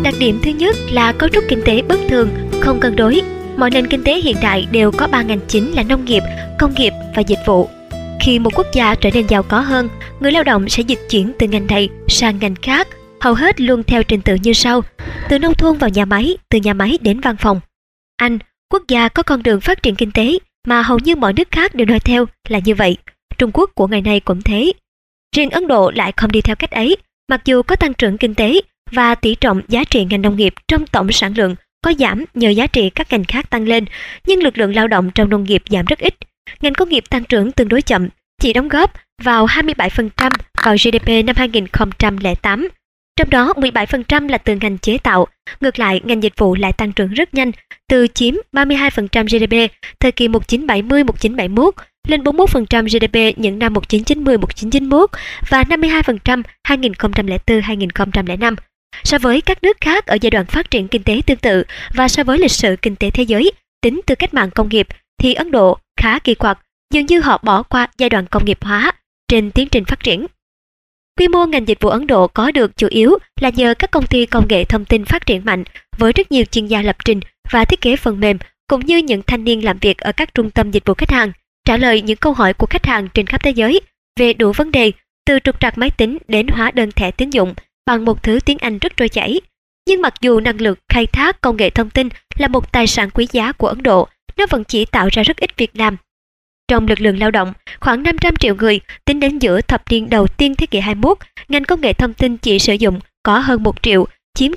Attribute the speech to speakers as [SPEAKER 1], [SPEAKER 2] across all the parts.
[SPEAKER 1] Đặc điểm thứ nhất là cấu trúc kinh tế bất thường, không cân đối. Mọi nền kinh tế hiện đại đều có 3 ngành chính là nông nghiệp, công nghiệp và dịch vụ. Khi một quốc gia trở nên giàu có hơn, người lao động sẽ dịch chuyển từ ngành này sang ngành khác, hầu hết luôn theo trình tự như sau: từ nông thôn vào nhà máy, từ nhà máy đến văn phòng. Anh, quốc gia có con đường phát triển kinh tế mà hầu như mọi nước khác đều nói theo là như vậy. Trung Quốc của ngày nay cũng thế. Riêng Ấn Độ lại không đi theo cách ấy, mặc dù có tăng trưởng kinh tế và tỷ trọng giá trị ngành nông nghiệp trong tổng sản lượng có giảm nhờ giá trị các ngành khác tăng lên, nhưng lực lượng lao động trong nông nghiệp giảm rất ít. Ngành công nghiệp tăng trưởng tương đối chậm, chỉ đóng góp vào 27% vào GDP năm 2008, trong đó 17% là từ ngành chế tạo. Ngược lại, ngành dịch vụ lại tăng trưởng rất nhanh, từ chiếm 32% GDP thời kỳ 1970-1971 lên 41% GDP những năm 1990-1991 và 52% 2004-2005. So với các nước khác ở giai đoạn phát triển kinh tế tương tự và so với lịch sử kinh tế thế giới tính từ cách mạng công nghiệp thì Ấn Độ khá kỳ quặc, dường như họ bỏ qua giai đoạn công nghiệp hóa trên tiến trình phát triển. Quy mô ngành dịch vụ Ấn Độ có được chủ yếu là nhờ các công ty công nghệ thông tin phát triển mạnh với rất nhiều chuyên gia lập trình và thiết kế phần mềm, cũng như những thanh niên làm việc ở các trung tâm dịch vụ khách hàng, trả lời những câu hỏi của khách hàng trên khắp thế giới về đủ vấn đề, từ trục trặc máy tính đến hóa đơn thẻ tín dụng bằng một thứ tiếng Anh rất trôi chảy. Nhưng mặc dù năng lực khai thác công nghệ thông tin là một tài sản quý giá của Ấn Độ, nó vẫn chỉ tạo ra rất ít việc làm. Trong lực lượng lao động, khoảng 500 triệu người tính đến giữa thập niên đầu tiên thế kỷ 21, ngành công nghệ thông tin chỉ sử dụng có hơn 1 triệu, chiếm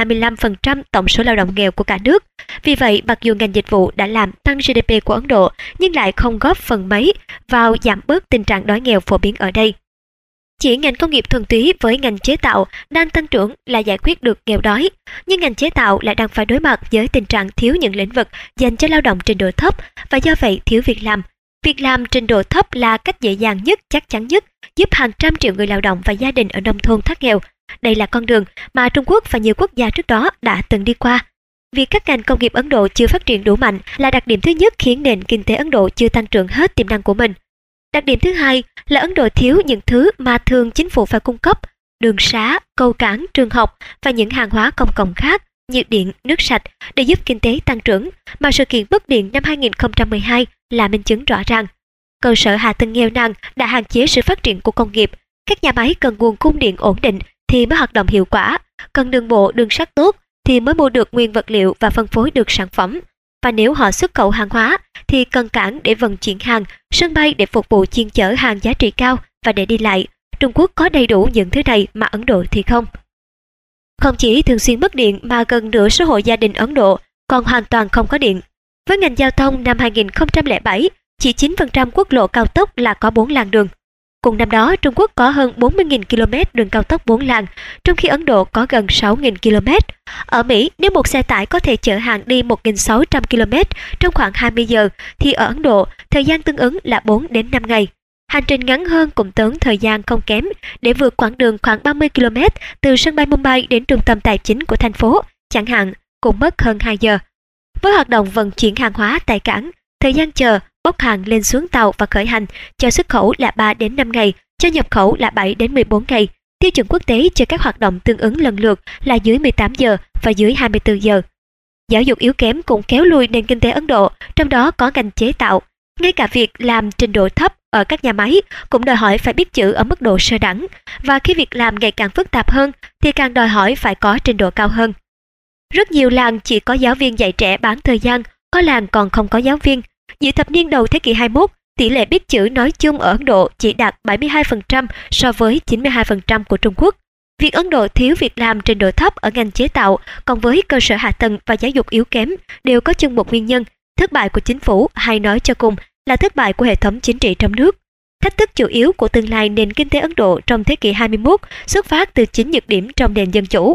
[SPEAKER 1] 0,25% tổng số lao động nghèo của cả nước. Vì vậy, mặc dù ngành dịch vụ đã làm tăng GDP của Ấn Độ, nhưng lại không góp phần mấy vào giảm bớt tình trạng đói nghèo phổ biến ở đây. Chỉ ngành công nghiệp thuần túy với ngành chế tạo đang tăng trưởng là giải quyết được nghèo đói, nhưng ngành chế tạo lại đang phải đối mặt với tình trạng thiếu những lĩnh vực dành cho lao động trình độ thấp và do vậy thiếu việc làm. Việc làm trình độ thấp là cách dễ dàng nhất, chắc chắn nhất, giúp hàng trăm triệu người lao động và gia đình ở nông thôn thoát nghèo. Đây là con đường mà Trung Quốc và nhiều quốc gia trước đó đã từng đi qua. Việc các ngành công nghiệp Ấn Độ chưa phát triển đủ mạnh là đặc điểm thứ nhất khiến nền kinh tế Ấn Độ chưa tăng trưởng hết tiềm năng của mình. Đặc điểm thứ hai là Ấn Độ thiếu những thứ mà thường chính phủ phải cung cấp: đường xá, cầu cảng, trường học và những hàng hóa công cộng khác như điện, nước sạch để giúp kinh tế tăng trưởng, mà sự kiện bất điện năm 2012 là minh chứng rõ ràng. Cơ sở hạ tầng nghèo nàn đã hạn chế sự phát triển của công nghiệp. Các nhà máy cần nguồn cung điện ổn định thì mới hoạt động hiệu quả, cần đường bộ, đường sắt tốt thì mới mua được nguyên vật liệu và phân phối được sản phẩm. Và nếu họ xuất khẩu hàng hóa thì cần cảng để vận chuyển hàng, sân bay để phục vụ chuyên chở hàng giá trị cao và để đi lại. Trung Quốc có đầy đủ những thứ này mà Ấn Độ thì không. Không chỉ thường xuyên mất điện mà gần nửa số hộ gia đình Ấn Độ còn hoàn toàn không có điện. Với ngành giao thông năm 2007, chỉ 9% quốc lộ cao tốc là có 4 làn đường. Cùng năm đó, Trung Quốc có hơn 40.000 km đường cao tốc 4 làn, trong khi Ấn Độ có gần 6.000 km. Ở Mỹ, nếu một xe tải có thể chở hàng đi 1.600 km trong khoảng 20 giờ, thì ở Ấn Độ, thời gian tương ứng là 4 đến 5 ngày. Hành trình ngắn hơn cũng tốn thời gian không kém để vượt quãng đường khoảng 30 km từ sân bay Mumbai đến trung tâm tài chính của thành phố, chẳng hạn, cũng mất hơn 2 giờ. Với hoạt động vận chuyển hàng hóa tại cảng, thời gian chờ, bốc hàng lên xuống tàu và khởi hành cho xuất khẩu là 3 đến 5 ngày, cho nhập khẩu là 7 đến 14 ngày. Tiêu chuẩn quốc tế cho các hoạt động tương ứng lần lượt là dưới 18 giờ và dưới 24 giờ. Giáo dục yếu kém cũng kéo lùi nền kinh tế Ấn Độ, trong đó có ngành chế tạo. Ngay cả việc làm trình độ thấp ở các nhà máy cũng đòi hỏi phải biết chữ ở mức độ sơ đẳng, và khi việc làm ngày càng phức tạp hơn thì càng đòi hỏi phải có trình độ cao hơn. Rất nhiều làng chỉ có giáo viên dạy trẻ bán thời gian, có làng còn không có giáo viên. Giữa thập niên đầu thế kỷ 21, tỷ lệ biết chữ nói chung ở Ấn Độ chỉ đạt 72% so với 92% của Trung Quốc. Việc Ấn Độ thiếu việc làm trình độ thấp ở ngành chế tạo cộng với cơ sở hạ tầng và giáo dục yếu kém đều có chung một nguyên nhân: thất bại của chính phủ, hay nói cho cùng là thất bại của hệ thống chính trị trong nước. Thách thức chủ yếu của tương lai nền kinh tế Ấn Độ trong thế kỷ 21 xuất phát từ chính nhược điểm trong nền dân chủ.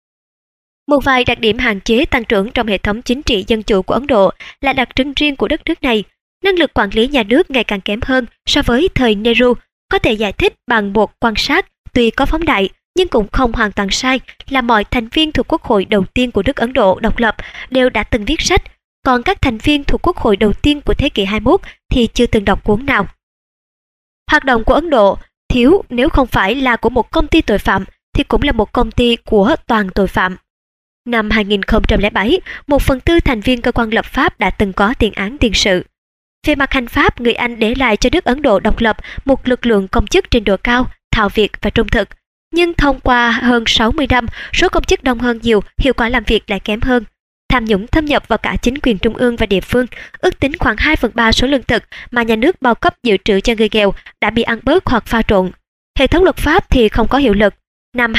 [SPEAKER 1] Một vài đặc điểm hạn chế tăng trưởng trong hệ thống chính trị dân chủ của Ấn Độ là đặc trưng riêng của đất nước này. Năng lực quản lý nhà nước ngày càng kém hơn so với thời Nehru, có thể giải thích bằng một quan sát tuy có phóng đại nhưng cũng không hoàn toàn sai, là mọi thành viên thuộc Quốc hội đầu tiên của nước Ấn Độ độc lập đều đã từng viết sách, còn các thành viên thuộc Quốc hội đầu tiên của thế kỷ 21 thì chưa từng đọc cuốn nào. Hoạt động của Ấn Độ thiếu nếu không phải là của một công ty tội phạm thì cũng là một công ty của toàn tội phạm. Năm 2007, 1/4 thành viên cơ quan lập pháp đã từng có tiền án tiền sự. Về mặt hành pháp, người Anh để lại cho nước Ấn Độ độc lập một lực lượng công chức trình độ cao, thạo việc và trung thực. Nhưng thông qua hơn 60 năm, số công chức đông hơn nhiều, hiệu quả làm việc lại kém hơn. Tham nhũng thâm nhập vào cả chính quyền trung ương và địa phương, ước tính khoảng 2/3 số lương thực mà nhà nước bao cấp dự trữ cho người nghèo đã bị ăn bớt hoặc pha trộn. Hệ thống luật pháp thì không có hiệu lực. Năm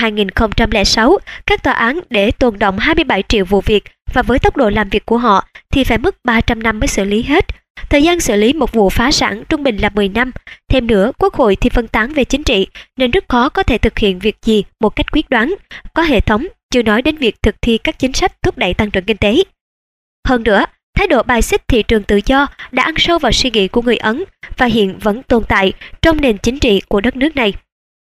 [SPEAKER 1] 2006, các tòa án để tồn đọng 27 triệu vụ việc và với tốc độ làm việc của họ thì phải mất 300 năm mới xử lý hết. Thời gian xử lý một vụ phá sản trung bình là 10 năm. Thêm nữa, quốc hội thì phân tán về chính trị nên rất khó có thể thực hiện việc gì một cách quyết đoán, có hệ thống, chưa nói đến việc thực thi các chính sách thúc đẩy tăng trưởng kinh tế. Hơn nữa, thái độ bài xích thị trường tự do đã ăn sâu vào suy nghĩ của người Ấn và hiện vẫn tồn tại trong nền chính trị của đất nước này.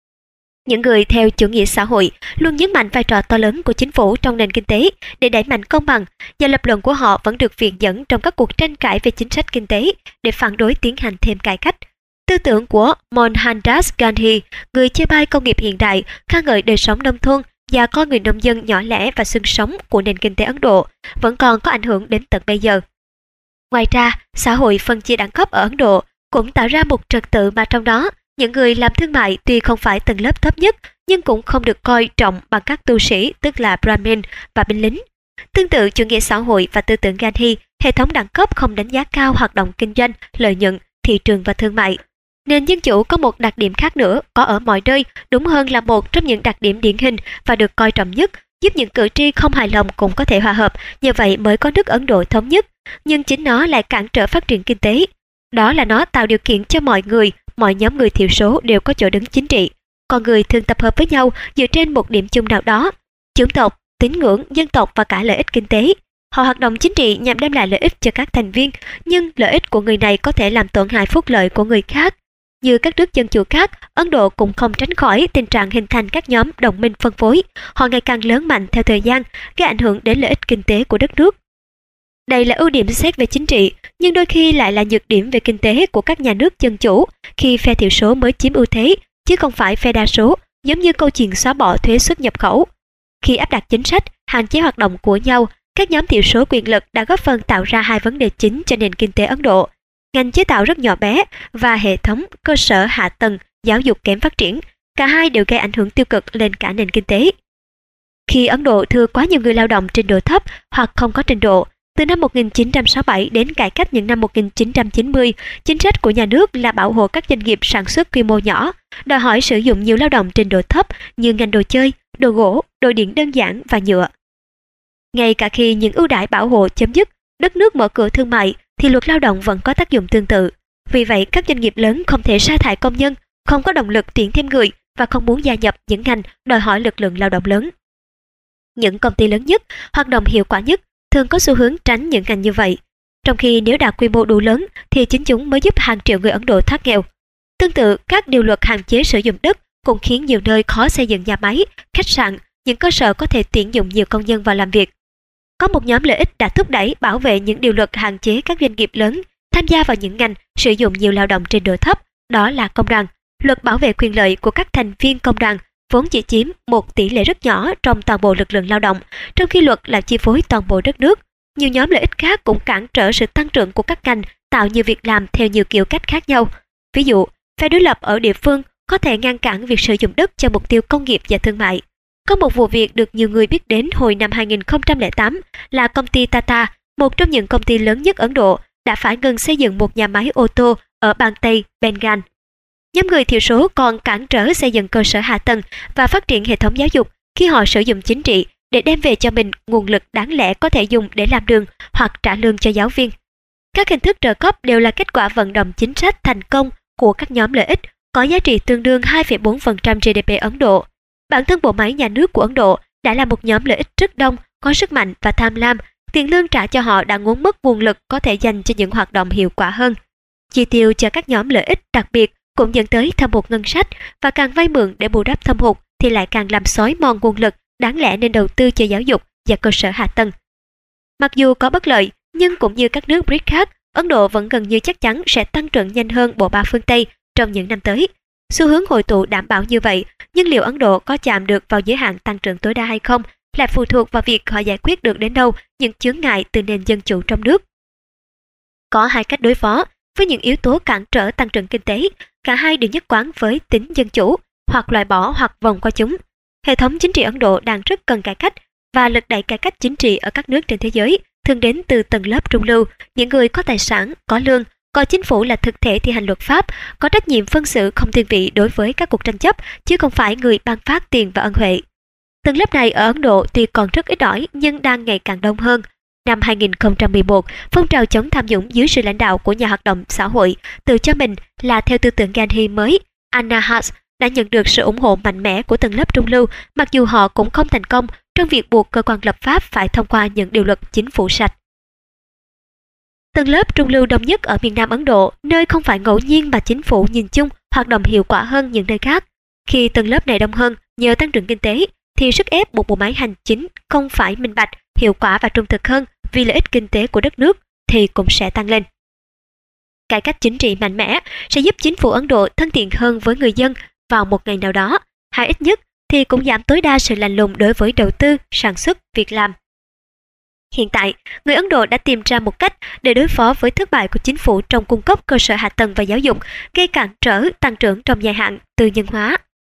[SPEAKER 1] Những người theo chủ nghĩa xã hội luôn nhấn mạnh vai trò to lớn của chính phủ trong nền kinh tế để đẩy mạnh công bằng, và lập luận của họ vẫn được viện dẫn trong các cuộc tranh cãi về chính sách kinh tế để phản đối tiến hành thêm cải cách. Tư tưởng của Mohandas Gandhi, người chê bai công nghiệp hiện đại, ca ngợi đời sống nông thôn và coi người nông dân nhỏ lẻ và xương sống của nền kinh tế Ấn Độ, vẫn còn có ảnh hưởng đến tận bây giờ. Ngoài ra, xã hội phân chia đẳng cấp ở Ấn Độ cũng tạo ra một trật tự mà trong đó, những người làm thương mại tuy không phải tầng lớp thấp nhất nhưng cũng không được coi trọng bằng các tu sĩ, tức là Brahmin và binh lính. Tương tự chủ nghĩa xã hội và tư tưởng Gandhi, hệ thống đẳng cấp không đánh giá cao hoạt động kinh doanh, lợi nhuận, thị trường và thương mại. Nền dân chủ có một đặc điểm khác nữa, có ở mọi nơi, đúng hơn là một trong những đặc điểm điển hình và được coi trọng nhất, giúp những cử tri không hài lòng cũng có thể hòa hợp, nhờ vậy mới có nước Ấn Độ thống nhất. Nhưng chính nó lại cản trở phát triển kinh tế. Đó là nó tạo điều kiện cho mọi người, mọi nhóm người thiểu số đều có chỗ đứng chính trị. Con người thường tập hợp với nhau dựa trên một điểm chung nào đó, chủng tộc, tín ngưỡng, dân tộc và cả lợi ích kinh tế. Họ hoạt động chính trị nhằm đem lại lợi ích cho các thành viên, nhưng lợi ích của người này có thể làm tổn hại phúc lợi của người khác. Như các nước dân chủ khác, Ấn Độ cũng không tránh khỏi tình trạng hình thành các nhóm đồng minh phân phối. Họ ngày càng lớn mạnh theo thời gian, gây ảnh hưởng đến lợi ích kinh tế của đất nước. Đây là ưu điểm xét về chính trị, nhưng đôi khi lại là nhược điểm về kinh tế của các nhà nước dân chủ, khi phe thiểu số mới chiếm ưu thế, chứ không phải phe đa số, giống như câu chuyện xóa bỏ thuế xuất nhập khẩu. Khi áp đặt chính sách, hạn chế hoạt động của nhau, các nhóm thiểu số quyền lực đã góp phần tạo ra hai vấn đề chính cho nền kinh tế Ấn Độ. Ngành chế tạo rất nhỏ bé và hệ thống cơ sở hạ tầng giáo dục kém phát triển, cả hai đều gây ảnh hưởng tiêu cực lên cả nền kinh tế. Khi Ấn Độ thừa quá nhiều người lao động trình độ thấp hoặc không có trình độ, từ năm 1967 đến cải cách những năm 1990, chính sách của nhà nước là bảo hộ các doanh nghiệp sản xuất quy mô nhỏ, đòi hỏi sử dụng nhiều lao động trình độ thấp như ngành đồ chơi, đồ gỗ, đồ điện đơn giản và nhựa. Ngay cả khi những ưu đãi bảo hộ chấm dứt, đất nước mở cửa thương mại thì luật lao động vẫn có tác dụng tương tự. Vì vậy, các doanh nghiệp lớn không thể sa thải công nhân, không có động lực tuyển thêm người và không muốn gia nhập những ngành đòi hỏi lực lượng lao động lớn. Những công ty lớn nhất, hoạt động hiệu quả nhất thường có xu hướng tránh những ngành như vậy. Trong khi nếu đạt quy mô đủ lớn thì chính chúng mới giúp hàng triệu người Ấn Độ thoát nghèo. Tương tự, các điều luật hạn chế sử dụng đất cũng khiến nhiều nơi khó xây dựng nhà máy, khách sạn, những cơ sở có thể tuyển dụng nhiều công nhân vào làm việc. Có một nhóm lợi ích đã thúc đẩy bảo vệ những điều luật hạn chế các doanh nghiệp lớn tham gia vào những ngành sử dụng nhiều lao động trình độ thấp, đó là công đoàn. Luật bảo vệ quyền lợi của các thành viên công đoàn vốn chỉ chiếm một tỷ lệ rất nhỏ trong toàn bộ lực lượng lao động, trong khi luật là chi phối toàn bộ đất nước. Nhiều nhóm lợi ích khác cũng cản trở sự tăng trưởng của các ngành, tạo nhiều việc làm theo nhiều kiểu cách khác nhau. Ví dụ, phe đối lập ở địa phương có thể ngăn cản việc sử dụng đất cho mục tiêu công nghiệp và thương mại. Có một vụ việc được nhiều người biết đến hồi năm 2008 là công ty Tata, một trong những công ty lớn nhất Ấn Độ, đã phải ngừng xây dựng một nhà máy ô tô ở bang Tây Bengal. Nhóm người thiểu số còn cản trở xây dựng cơ sở hạ tầng và phát triển hệ thống giáo dục khi họ sử dụng chính trị để đem về cho mình nguồn lực đáng lẽ có thể dùng để làm đường hoặc trả lương cho giáo viên. Các hình thức trợ cấp đều là kết quả vận động chính sách thành công của các nhóm lợi ích, có giá trị tương đương 2,4% GDP Ấn Độ. Bản thân bộ máy nhà nước của Ấn Độ đã là một nhóm lợi ích rất đông, có sức mạnh và tham lam. Tiền lương trả cho họ đã ngốn mất nguồn lực có thể dành cho những hoạt động hiệu quả hơn. Chi tiêu cho các nhóm lợi ích đặc biệt cũng dẫn tới thâm hụt ngân sách, và càng vay mượn để bù đắp thâm hụt thì lại càng làm xói mòn nguồn lực đáng lẽ nên đầu tư cho giáo dục và cơ sở hạ tầng. Mặc dù có bất lợi, nhưng cũng như các nước BRICS khác, Ấn Độ vẫn gần như chắc chắn sẽ tăng trưởng nhanh hơn bộ ba phương Tây trong những năm tới. Xu hướng hội tụ đảm bảo như vậy, nhưng liệu Ấn Độ có chạm được vào giới hạn tăng trưởng tối đa hay không lại phụ thuộc vào việc họ giải quyết được đến đâu những chướng ngại từ nền dân chủ trong nước. Có hai cách đối phó với những yếu tố cản trở tăng trưởng kinh tế, cả hai đều nhất quán với tính dân chủ, hoặc loại bỏ hoặc vòng qua chúng. Hệ thống chính trị Ấn Độ đang rất cần cải cách, và lực đẩy cải cách chính trị ở các nước trên thế giới thường đến từ tầng lớp trung lưu, những người có tài sản, có lương, coi chính phủ là thực thể thi hành luật pháp, có trách nhiệm phân xử không thiên vị đối với các cuộc tranh chấp, chứ không phải người ban phát tiền và ân huệ. Tầng lớp này ở Ấn Độ tuy còn rất ít ỏi nhưng đang ngày càng đông hơn. Năm 2011, phong trào chống tham nhũng dưới sự lãnh đạo của nhà hoạt động xã hội tự cho mình là theo tư tưởng Gandhi mới, Anna Haas, đã nhận được sự ủng hộ mạnh mẽ của tầng lớp trung lưu, mặc dù họ cũng không thành công trong việc buộc cơ quan lập pháp phải thông qua những điều luật chính phủ sạch. Tầng lớp trung lưu đông nhất ở miền Nam Ấn Độ, nơi không phải ngẫu nhiên mà chính phủ nhìn chung hoạt động hiệu quả hơn những nơi khác. Khi tầng lớp này đông hơn nhờ tăng trưởng kinh tế, thì sức ép buộc bộ máy hành chính không phải minh bạch, hiệu quả và trung thực hơn vì lợi ích kinh tế của đất nước thì cũng sẽ tăng lên. Cải cách chính trị mạnh mẽ sẽ giúp chính phủ Ấn Độ thân thiện hơn với người dân vào một ngày nào đó, hay ít nhất thì cũng giảm tối đa sự lạnh lùng đối với đầu tư, sản xuất, việc làm. Hiện tại, người Ấn Độ đã tìm ra một cách để đối phó với thất bại của chính phủ trong cung cấp cơ sở hạ tầng và giáo dục, gây cản trở tăng trưởng trong dài hạn, tư nhân hóa.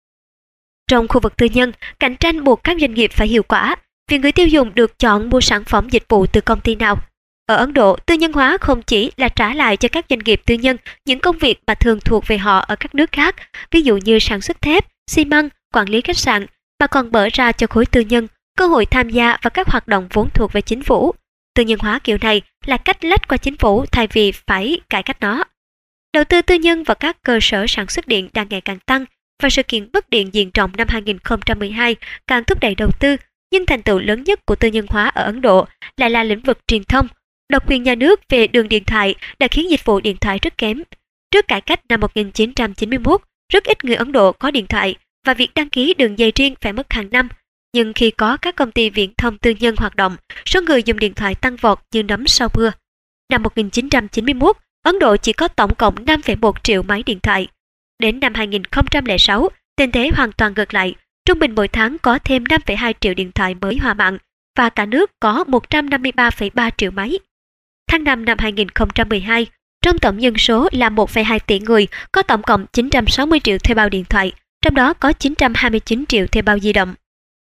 [SPEAKER 1] Trong khu vực tư nhân, cạnh tranh buộc các doanh nghiệp phải hiệu quả, vì người tiêu dùng được chọn mua sản phẩm dịch vụ từ công ty nào. Ở Ấn Độ, tư nhân hóa không chỉ là trả lại cho các doanh nghiệp tư nhân những công việc mà thường thuộc về họ ở các nước khác, ví dụ như sản xuất thép, xi măng, quản lý khách sạn, mà còn mở ra cho khối tư nhân cơ hội tham gia vào các hoạt động vốn thuộc về chính phủ. Tư nhân hóa kiểu này là cách lách qua chính phủ thay vì phải cải cách nó. Đầu tư tư nhân vào các cơ sở sản xuất điện đang ngày càng tăng, và sự kiện mất điện diện rộng năm 2012 càng thúc đẩy đầu tư, nhưng thành tựu lớn nhất của tư nhân hóa ở Ấn Độ lại là lĩnh vực truyền thông. Độc quyền nhà nước về đường điện thoại đã khiến dịch vụ điện thoại rất kém. Trước cải cách năm 1991, rất ít người Ấn Độ có điện thoại, và việc đăng ký đường dây riêng phải mất hàng năm. Nhưng khi có các công ty viễn thông tư nhân hoạt động, số người dùng điện thoại tăng vọt như nấm sau mưa. Năm 1991, Ấn Độ chỉ có tổng cộng 5,1 triệu máy điện thoại. Đến năm 2006, tình thế hoàn toàn ngược lại, trung bình mỗi tháng có thêm 5,2 triệu điện thoại mới hòa mạng, và cả nước có 153,3 triệu máy. Tháng 5 năm 2012, trong tổng dân số là 1,2 tỷ người, có tổng cộng 960 triệu thuê bao điện thoại, trong đó có 929 triệu thuê bao di động.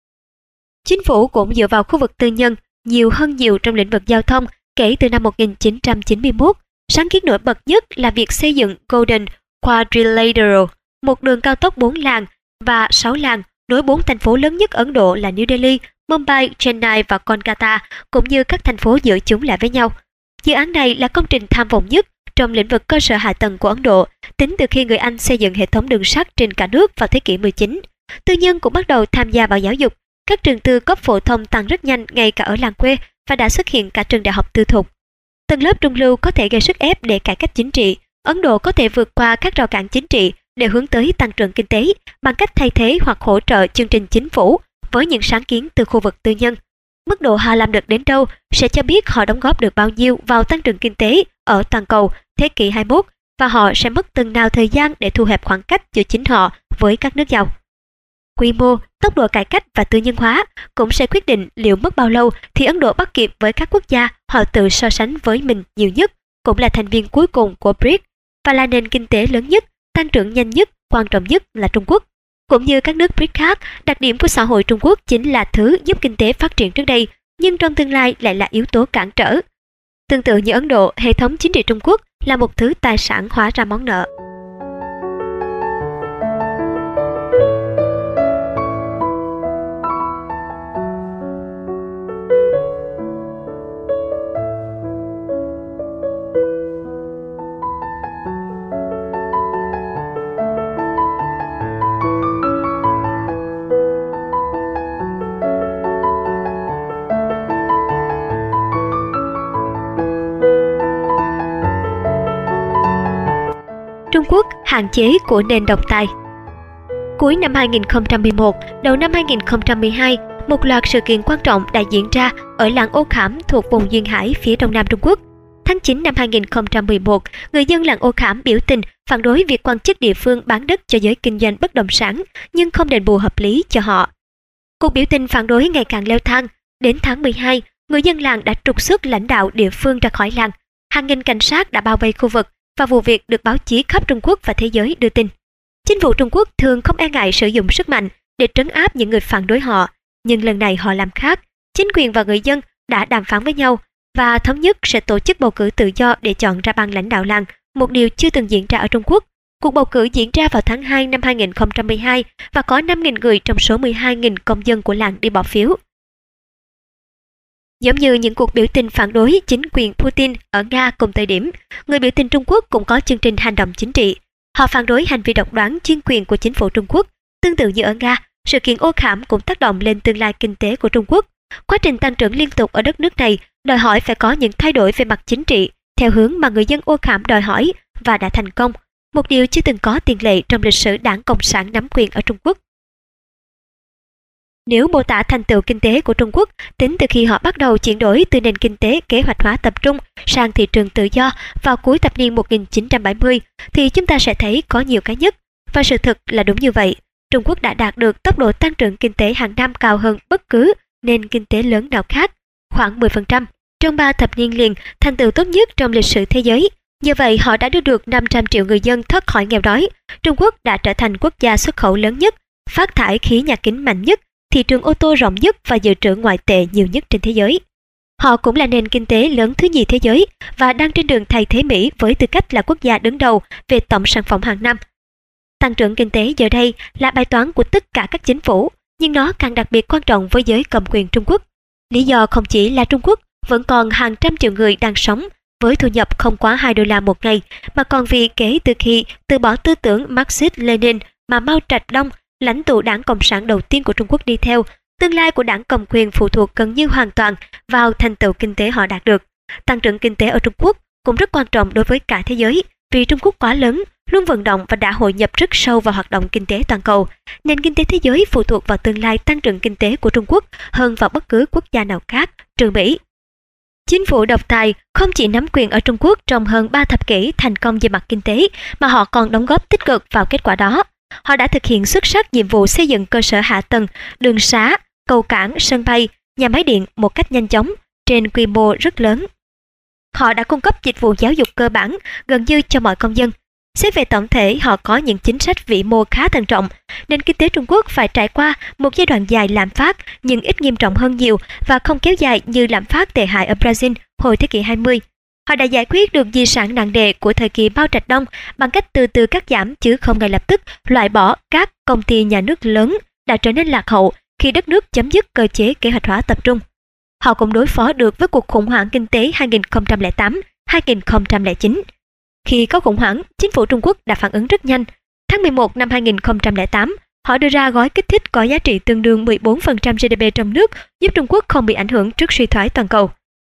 [SPEAKER 1] Chính phủ cũng dựa vào khu vực tư nhân nhiều hơn nhiều trong lĩnh vực giao thông kể từ năm 1991. Sáng kiến nổi bật nhất là việc xây dựng Golden Quadrilateral, một đường cao tốc 4 làn và 6 làn nối 4 thành phố lớn nhất Ấn Độ là New Delhi, Mumbai, Chennai và Kolkata, cũng như các thành phố giữa chúng lại với nhau. Dự án này là công trình tham vọng nhất trong lĩnh vực cơ sở hạ tầng của Ấn Độ tính từ khi người Anh xây dựng hệ thống đường sắt trên cả nước vào thế kỷ 19. Tư nhân cũng bắt đầu tham gia vào giáo dục. Các trường tư cấp phổ thông tăng rất nhanh ngay cả ở làng quê, và đã xuất hiện cả trường đại học tư thục. Tầng lớp trung lưu có thể gây sức ép để cải cách chính trị. Ấn Độ có thể vượt qua các rào cản chính trị để hướng tới tăng trưởng kinh tế bằng cách thay thế hoặc hỗ trợ chương trình chính phủ với những sáng kiến từ khu vực tư nhân. Mức độ họ làm được đến đâu sẽ cho biết họ đóng góp được bao nhiêu vào tăng trưởng kinh tế ở toàn cầu thế kỷ 21, và họ sẽ mất từng nào thời gian để thu hẹp khoảng cách giữa chính họ với các nước giàu. Quy mô, tốc độ cải cách và tư nhân hóa cũng sẽ quyết định liệu mất bao lâu thì Ấn Độ bắt kịp với các quốc gia họ tự so sánh với mình nhiều nhất, cũng là thành viên cuối cùng của BRICS và là nền kinh tế lớn nhất, tăng trưởng nhanh nhất, quan trọng nhất là Trung Quốc. Cũng như các nước BRICS khác, đặc điểm của xã hội Trung Quốc chính là thứ giúp kinh tế phát triển trước đây, nhưng trong tương lai lại là yếu tố cản trở. Tương tự như Ấn Độ, hệ thống chính trị Trung Quốc là một thứ tài sản hóa ra món nợ. Trung Quốc hạn chế của nền độc tài. Cuối năm 2011, đầu năm 2012, một loạt sự kiện quan trọng đã diễn ra ở làng Ô Khảm thuộc vùng duyên hải phía đông nam Trung Quốc. Tháng 9 năm 2011, người dân làng Ô Khảm biểu tình phản đối việc quan chức địa phương bán đất cho giới kinh doanh bất động sản nhưng không đền bù hợp lý cho họ. Cuộc biểu tình phản đối ngày càng leo thang. Đến tháng 12, người dân làng đã trục xuất lãnh đạo địa phương ra khỏi làng. Hàng nghìn cảnh sát đã bao vây khu vực và vụ việc được báo chí khắp Trung Quốc và thế giới đưa tin. Chính phủ Trung Quốc thường không e ngại sử dụng sức mạnh để trấn áp những người phản đối họ, nhưng lần này họ làm khác. Chính quyền và người dân đã đàm phán với nhau và thống nhất sẽ tổ chức bầu cử tự do để chọn ra ban lãnh đạo làng, một điều chưa từng diễn ra ở Trung Quốc. Cuộc bầu cử diễn ra vào tháng 2 năm 2012 và có 5.000 người trong số 12.000 công dân của làng đi bỏ phiếu. Giống như những cuộc biểu tình phản đối chính quyền Putin ở Nga cùng thời điểm, người biểu tình Trung Quốc cũng có chương trình hành động chính trị. Họ phản đối hành vi độc đoán chuyên quyền của chính phủ Trung Quốc. Tương tự như ở Nga, sự kiện ô khảm cũng tác động lên tương lai kinh tế của Trung Quốc. Quá trình tăng trưởng liên tục ở đất nước này đòi hỏi phải có những thay đổi về mặt chính trị, theo hướng mà người dân ô khảm đòi hỏi và đã thành công, một điều chưa từng có tiền lệ trong lịch sử Đảng Cộng sản nắm quyền ở Trung Quốc. Nếu mô tả thành tựu kinh tế của Trung Quốc tính từ khi họ bắt đầu chuyển đổi từ nền kinh tế kế hoạch hóa tập trung sang thị trường tự do vào cuối thập niên 1970, thì chúng ta sẽ thấy có nhiều cái nhất. Và sự thực là đúng như vậy. Trung Quốc đã đạt được tốc độ tăng trưởng kinh tế hàng năm cao hơn bất cứ nền kinh tế lớn nào khác, khoảng 10%. Trong 3 thập niên liền, thành tựu tốt nhất trong lịch sử thế giới. Như vậy, họ đã đưa được 500 triệu người dân thoát khỏi nghèo đói. Trung Quốc đã trở thành quốc gia xuất khẩu lớn nhất, phát thải khí nhà kính mạnh nhất, thị trường ô tô rộng nhất và dự trữ ngoại tệ nhiều nhất trên thế giới. Họ cũng là nền kinh tế lớn thứ nhì thế giới và đang trên đường thay thế Mỹ với tư cách là quốc gia đứng đầu về tổng sản phẩm hàng năm. Tăng trưởng kinh tế giờ đây là bài toán của tất cả các chính phủ, nhưng nó càng đặc biệt quan trọng với giới cầm quyền Trung Quốc. Lý do không chỉ là Trung Quốc vẫn còn hàng trăm triệu người đang sống với thu nhập không quá 2 đô la một ngày, mà còn vì kể từ khi từ bỏ tư tưởng Marxist-Lenin mà Mao Trạch Đông, lãnh tụ Đảng Cộng sản đầu tiên của Trung Quốc đi theo, tương lai của đảng cầm quyền phụ thuộc gần như hoàn toàn vào thành tựu kinh tế họ đạt được. Tăng trưởng kinh tế ở Trung Quốc cũng rất quan trọng đối với cả thế giới, vì Trung Quốc quá lớn, luôn vận động và đã hội nhập rất sâu vào hoạt động kinh tế toàn cầu. Nền kinh tế thế giới phụ thuộc vào tương lai tăng trưởng kinh tế của Trung Quốc hơn vào bất cứ quốc gia nào khác, trừ Mỹ. Chính phủ độc tài không chỉ nắm quyền ở Trung Quốc trong hơn 3 thập kỷ thành công về mặt kinh tế, mà họ còn đóng góp tích cực vào kết quả đó. Họ đã thực hiện xuất sắc nhiệm vụ xây dựng cơ sở hạ tầng, đường xá, cầu cảng, sân bay, nhà máy điện một cách nhanh chóng, trên quy mô rất lớn. Họ đã cung cấp dịch vụ giáo dục cơ bản gần như cho mọi công dân. Xét về tổng thể, họ có những chính sách vĩ mô khá thận trọng. Nền kinh tế Trung Quốc phải trải qua một giai đoạn dài lạm phát, nhưng ít nghiêm trọng hơn nhiều và không kéo dài như lạm phát tệ hại ở Brazil hồi thế kỷ 20. Họ đã giải quyết được di sản nặng nề của thời kỳ Mao Trạch Đông bằng cách từ từ cắt giảm chứ không ngay lập tức loại bỏ các công ty nhà nước lớn đã trở nên lạc hậu khi đất nước chấm dứt cơ chế kế hoạch hóa tập trung. Họ cũng đối phó được với cuộc khủng hoảng kinh tế 2008-2009. Khi có khủng hoảng, chính phủ Trung Quốc đã phản ứng rất nhanh. Tháng 11 năm 2008, họ đưa ra gói kích thích có giá trị tương đương 14% GDP trong nước, giúp Trung Quốc không bị ảnh hưởng trước suy thoái toàn cầu.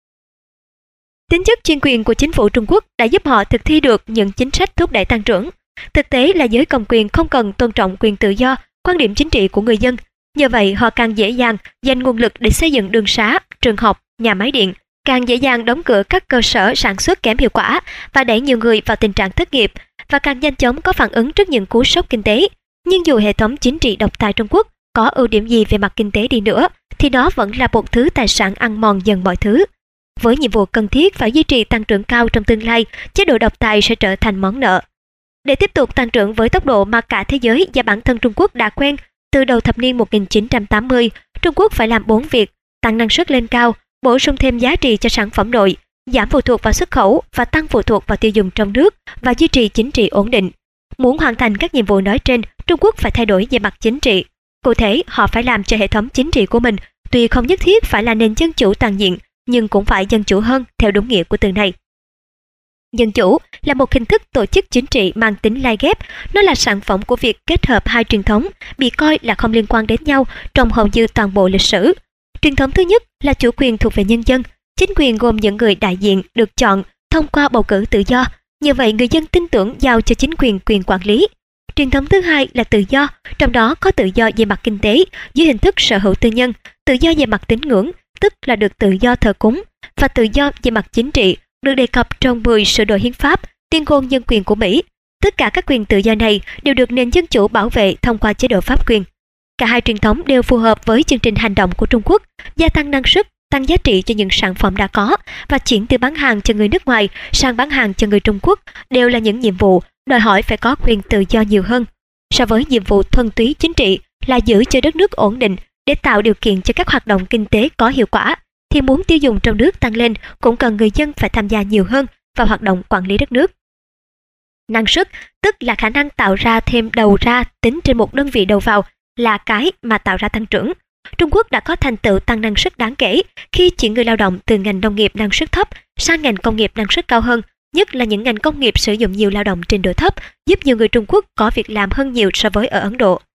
[SPEAKER 1] Tính chất chuyên quyền của chính phủ Trung Quốc đã giúp họ thực thi được những chính sách thúc đẩy tăng trưởng. Thực tế là giới cầm quyền không cần tôn trọng quyền tự do, quan điểm chính trị của người dân. Nhờ vậy, họ càng dễ dàng dành nguồn lực để xây dựng đường xá, trường học, nhà máy điện, càng dễ dàng đóng cửa các cơ sở sản xuất kém hiệu quả và đẩy nhiều người vào tình trạng thất nghiệp, và càng nhanh chóng có phản ứng trước những cú sốc kinh tế. Nhưng dù hệ thống chính trị độc tài Trung Quốc có ưu điểm gì về mặt kinh tế đi nữa, thì nó vẫn là một thứ tài sản ăn mòn dần mọi thứ. Với nhiệm vụ cần thiết phải duy trì tăng trưởng cao trong tương lai, chế độ độc tài sẽ trở thành món nợ. Để tiếp tục tăng trưởng với tốc độ mà cả thế giới và bản thân Trung Quốc đã quen từ đầu thập niên 1980, Trung Quốc phải làm 4 việc: tăng năng suất lên cao, bổ sung thêm giá trị cho sản phẩm nội, giảm phụ thuộc vào xuất khẩu và tăng phụ thuộc vào tiêu dùng trong nước, và duy trì chính trị ổn định. Muốn hoàn thành các nhiệm vụ nói trên, Trung Quốc phải thay đổi về mặt chính trị. Cụ thể, họ phải làm cho hệ thống chính trị của mình tuy không nhất thiết phải là nền dân chủ toàn diện, nhưng cũng phải dân chủ hơn theo đúng nghĩa của từ này. Dân chủ là một hình thức tổ chức chính trị mang tính lai ghép. Nó là sản phẩm của việc kết hợp hai truyền thống bị coi là không liên quan đến nhau trong hầu như toàn bộ lịch sử. Truyền thống thứ nhất là chủ quyền thuộc về nhân dân. Chính quyền gồm những người đại diện được chọn thông qua bầu cử tự do. Như vậy, người dân tin tưởng giao cho chính quyền quyền quản lý. Truyền thống thứ hai là tự do, trong đó có tự do về mặt kinh tế dưới hình thức sở hữu tư nhân, tự do về mặt tín ngưỡng, tức là được tự do thờ cúng, và tự do về mặt chính trị được đề cập trong 10 sửa đổi hiến pháp, tuyên ngôn nhân quyền của Mỹ. Tất cả các quyền tự do này đều được nền dân chủ bảo vệ thông qua chế độ pháp quyền. Cả hai truyền thống đều phù hợp với chương trình hành động của Trung Quốc, gia tăng năng suất, tăng giá trị cho những sản phẩm đã có và chuyển từ bán hàng cho người nước ngoài sang bán hàng cho người Trung Quốc đều là những nhiệm vụ đòi hỏi phải có quyền tự do nhiều hơn. So với nhiệm vụ thuần túy chính trị là giữ cho đất nước ổn định để tạo điều kiện cho các hoạt động kinh tế có hiệu quả, thì muốn tiêu dùng trong nước tăng lên cũng cần người dân phải tham gia nhiều hơn vào hoạt động quản lý đất nước. Năng suất, tức là khả năng tạo ra thêm đầu ra tính trên một đơn vị đầu vào, là cái mà tạo ra tăng trưởng. Trung Quốc đã có thành tựu tăng năng suất đáng kể khi chuyển người lao động từ ngành nông nghiệp năng suất thấp sang ngành công nghiệp năng suất cao hơn, nhất là những ngành công nghiệp sử dụng nhiều lao động trình độ thấp, giúp nhiều người Trung Quốc có việc làm hơn nhiều so với ở Ấn Độ.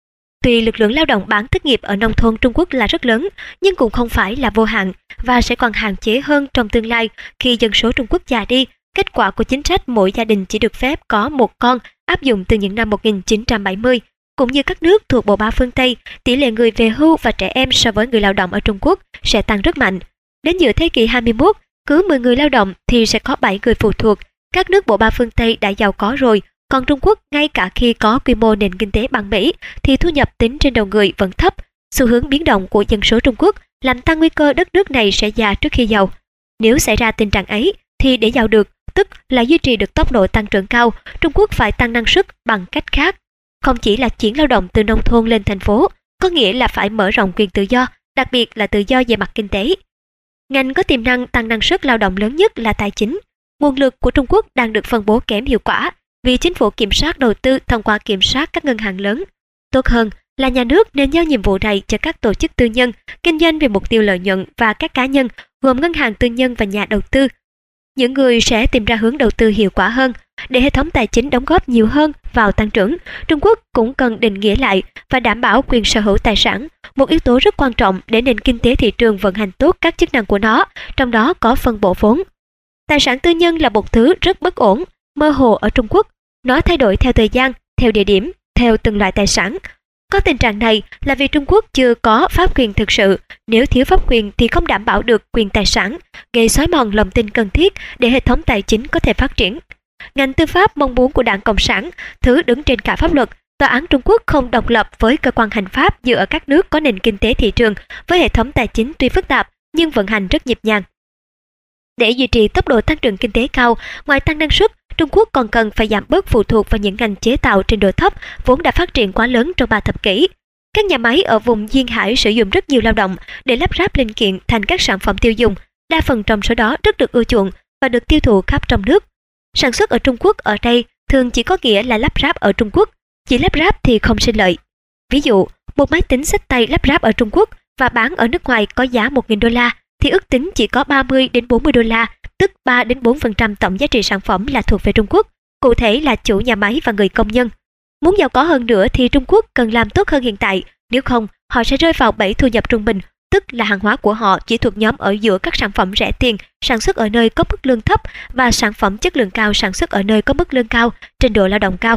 [SPEAKER 1] Tuy lực lượng lao động bán thất nghiệp ở nông thôn Trung Quốc là rất lớn, nhưng cũng không phải là vô hạn và sẽ còn hạn chế hơn trong tương lai khi dân số Trung Quốc già đi. Kết quả của chính sách mỗi gia đình chỉ được phép có một con áp dụng từ những năm 1970, cũng như các nước thuộc bộ ba phương Tây, tỷ lệ người về hưu và trẻ em so với người lao động ở Trung Quốc sẽ tăng rất mạnh. Đến giữa thế kỷ 21, cứ 10 người lao động thì sẽ có 7 người phụ thuộc. Các nước bộ ba phương Tây đã giàu có rồi, còn Trung Quốc ngay cả khi có quy mô nền kinh tế bằng Mỹ thì thu nhập tính trên đầu người vẫn thấp. Xu hướng biến động của dân số Trung Quốc làm tăng nguy cơ đất nước này sẽ già trước khi giàu. Nếu xảy ra tình trạng ấy thì để giàu được, tức là duy trì được tốc độ tăng trưởng cao, Trung Quốc phải tăng năng suất bằng cách khác. Không chỉ là chuyển lao động từ nông thôn lên thành phố, có nghĩa là phải mở rộng quyền tự do, đặc biệt là tự do về mặt kinh tế. Ngành có tiềm năng tăng năng suất lao động lớn nhất là tài chính. Nguồn lực của Trung Quốc đang được phân bố kém hiệu quả vì chính phủ kiểm soát đầu tư thông qua kiểm soát các ngân hàng lớn. Tốt hơn là nhà nước nên giao nhiệm vụ này cho các tổ chức tư nhân, kinh doanh vì mục tiêu lợi nhuận và các cá nhân, gồm ngân hàng tư nhân và nhà đầu tư. Những người sẽ tìm ra hướng đầu tư hiệu quả hơn. Để hệ thống tài chính đóng góp nhiều hơn vào tăng trưởng, Trung Quốc cũng cần định nghĩa lại và đảm bảo quyền sở hữu tài sản, một yếu tố rất quan trọng để nền kinh tế thị trường vận hành tốt các chức năng của nó, trong đó có phân bổ vốn. Tài sản tư nhân là một thứ rất bất ổn, mơ hồ ở Trung Quốc. Nó thay đổi theo thời gian, theo địa điểm, theo từng loại tài sản. Có tình trạng này là vì Trung Quốc chưa có pháp quyền thực sự. Nếu thiếu pháp quyền thì không đảm bảo được quyền tài sản, gây xói mòn lòng tin cần thiết để hệ thống tài chính có thể phát triển. Ngành tư pháp mong muốn của Đảng Cộng sản, thứ đứng trên cả pháp luật, tòa án Trung Quốc không độc lập với cơ quan hành pháp như ở các nước có nền kinh tế thị trường, với hệ thống tài chính tuy phức tạp nhưng vận hành rất nhịp nhàng. Để duy trì tốc độ tăng trưởng kinh tế cao, ngoài tăng năng suất, Trung Quốc còn cần phải giảm bớt phụ thuộc vào những ngành chế tạo trình độ thấp vốn đã phát triển quá lớn trong 3 thập kỷ. Các nhà máy ở vùng duyên hải sử dụng rất nhiều lao động để lắp ráp linh kiện thành các sản phẩm tiêu dùng, đa phần trong số đó rất được ưa chuộng và được tiêu thụ khắp trong nước. Sản xuất ở Trung Quốc ở đây thường chỉ có nghĩa là lắp ráp ở Trung Quốc, chỉ lắp ráp thì không sinh lợi. Ví dụ, một máy tính xách tay lắp ráp ở Trung Quốc và bán ở nước ngoài có giá 1.000 đô la thì ước tính chỉ có 30 đến 40 đô la, tức 3 đến 4% tổng giá trị sản phẩm là thuộc về Trung Quốc, cụ thể là chủ nhà máy và người công nhân. Muốn giàu có hơn nữa thì Trung Quốc cần làm tốt hơn hiện tại, nếu không họ sẽ rơi vào bẫy thu nhập trung bình, tức là hàng hóa của họ chỉ thuộc nhóm ở giữa các sản phẩm rẻ tiền sản xuất ở nơi có mức lương thấp và sản phẩm chất lượng cao sản xuất ở nơi có mức lương cao, trình độ lao động cao.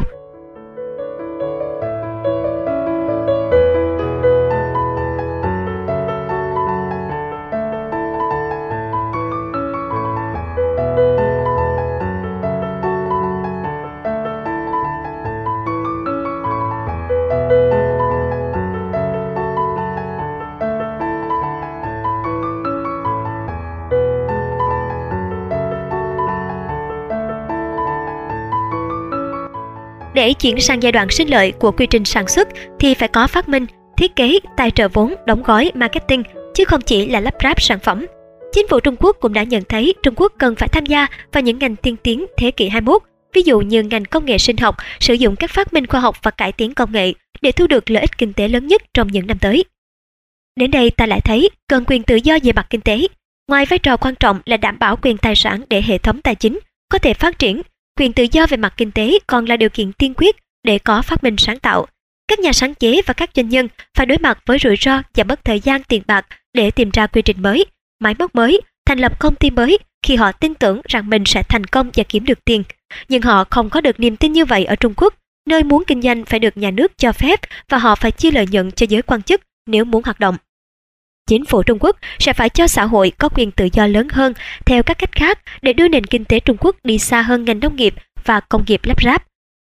[SPEAKER 1] Để chuyển sang giai đoạn sinh lợi của quy trình sản xuất thì phải có phát minh, thiết kế, tài trợ vốn, đóng gói, marketing, chứ không chỉ là lắp ráp sản phẩm. Chính phủ Trung Quốc cũng đã nhận thấy Trung Quốc cần phải tham gia vào những ngành tiên tiến thế kỷ 21, ví dụ như ngành công nghệ sinh học, sử dụng các phát minh khoa học và cải tiến công nghệ để thu được lợi ích kinh tế lớn nhất trong những năm tới. Đến đây ta lại thấy cần quyền tự do về mặt kinh tế. Ngoài vai trò quan trọng là đảm bảo quyền tài sản để hệ thống tài chính có thể phát triển, quyền tự do về mặt kinh tế còn là điều kiện tiên quyết để có phát minh sáng tạo. Các nhà sáng chế và các doanh nhân phải đối mặt với rủi ro và mất thời gian tiền bạc để tìm ra quy trình mới, máy móc mới, thành lập công ty mới khi họ tin tưởng rằng mình sẽ thành công và kiếm được tiền. Nhưng họ không có được niềm tin như vậy ở Trung Quốc, nơi muốn kinh doanh phải được nhà nước cho phép và họ phải chia lợi nhuận cho giới quan chức nếu muốn hoạt động. Chính phủ Trung Quốc sẽ phải cho xã hội có quyền tự do lớn hơn theo các cách khác để đưa nền kinh tế Trung Quốc đi xa hơn ngành nông nghiệp và công nghiệp lắp ráp.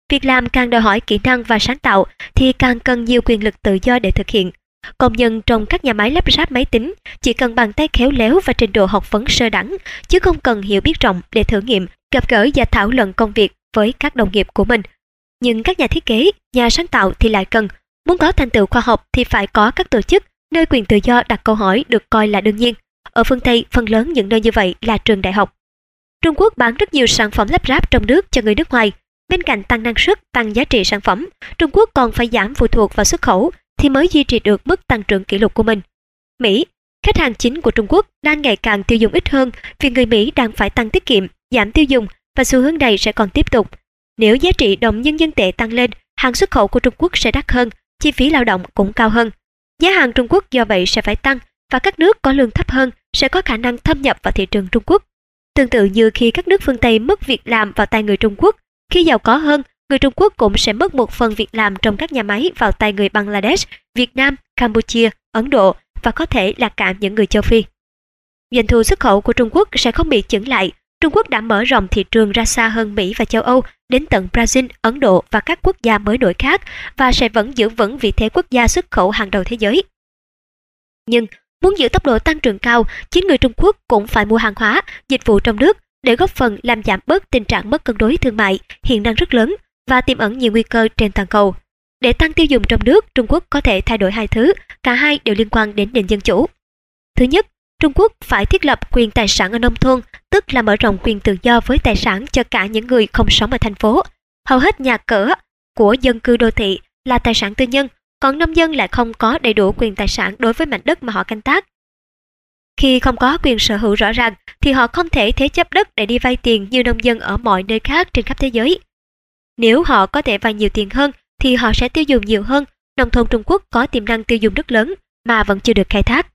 [SPEAKER 1] Việc làm càng đòi hỏi kỹ năng và sáng tạo thì càng cần nhiều quyền lực tự do để thực hiện. Công nhân trong các nhà máy lắp ráp máy tính chỉ cần bàn tay khéo léo và trình độ học vấn sơ đẳng, chứ không cần hiểu biết rộng để thử nghiệm, gặp gỡ và thảo luận công việc với các đồng nghiệp của mình. Nhưng các nhà thiết kế, nhà sáng tạo thì lại cần. Muốn có thành tựu khoa học thì phải có các tổ chức nơi quyền tự do đặt câu hỏi được coi là đương nhiên. Ở phương Tây, phần lớn những nơi như vậy là trường đại học. Trung Quốc bán rất nhiều sản phẩm lắp ráp trong nước cho người nước ngoài. Bên cạnh tăng năng suất, tăng giá trị sản phẩm, Trung Quốc còn phải giảm phụ thuộc vào xuất khẩu thì mới duy trì được mức tăng trưởng kỷ lục của mình. Mỹ, khách hàng chính của Trung Quốc đang ngày càng tiêu dùng ít hơn vì người Mỹ đang phải tăng tiết kiệm, giảm tiêu dùng và xu hướng này sẽ còn tiếp tục. Nếu giá trị đồng nhân dân tệ tăng lên, hàng xuất khẩu của Trung Quốc sẽ đắt hơn, chi phí lao động cũng cao hơn. Giá hàng Trung Quốc do vậy sẽ phải tăng và các nước có lương thấp hơn sẽ có khả năng thâm nhập vào thị trường Trung Quốc. Tương tự như khi các nước phương Tây mất việc làm vào tay người Trung Quốc, khi giàu có hơn, người Trung Quốc cũng sẽ mất một phần việc làm trong các nhà máy vào tay người Bangladesh, Việt Nam, Campuchia, Ấn Độ và có thể là cả những người châu Phi. Doanh thu xuất khẩu của Trung Quốc sẽ không bị chững lại. Trung Quốc đã mở rộng thị trường ra xa hơn Mỹ và châu Âu, đến tận Brazil, Ấn Độ và các quốc gia mới nổi khác và sẽ vẫn giữ vững vị thế quốc gia xuất khẩu hàng đầu thế giới. Nhưng muốn giữ tốc độ tăng trưởng cao, chính người Trung Quốc cũng phải mua hàng hóa, dịch vụ trong nước để góp phần làm giảm bớt tình trạng mất cân đối thương mại hiện đang rất lớn và tiềm ẩn nhiều nguy cơ trên toàn cầu. Để tăng tiêu dùng trong nước, Trung Quốc có thể thay đổi hai thứ, cả hai đều liên quan đến nền dân chủ. Thứ nhất, Trung Quốc phải thiết lập quyền tài sản ở nông thôn, tức là mở rộng quyền tự do với tài sản cho cả những người không sống ở thành phố. Hầu hết nhà cửa của dân cư đô thị là tài sản tư nhân, còn nông dân lại không có đầy đủ quyền tài sản đối với mảnh đất mà họ canh tác. Khi không có quyền sở hữu rõ ràng thì họ không thể thế chấp đất để đi vay tiền như nông dân ở mọi nơi khác trên khắp thế giới. Nếu họ có thể vay nhiều tiền hơn thì họ sẽ tiêu dùng nhiều hơn. Nông thôn Trung Quốc có tiềm năng tiêu dùng rất lớn mà vẫn chưa được khai thác.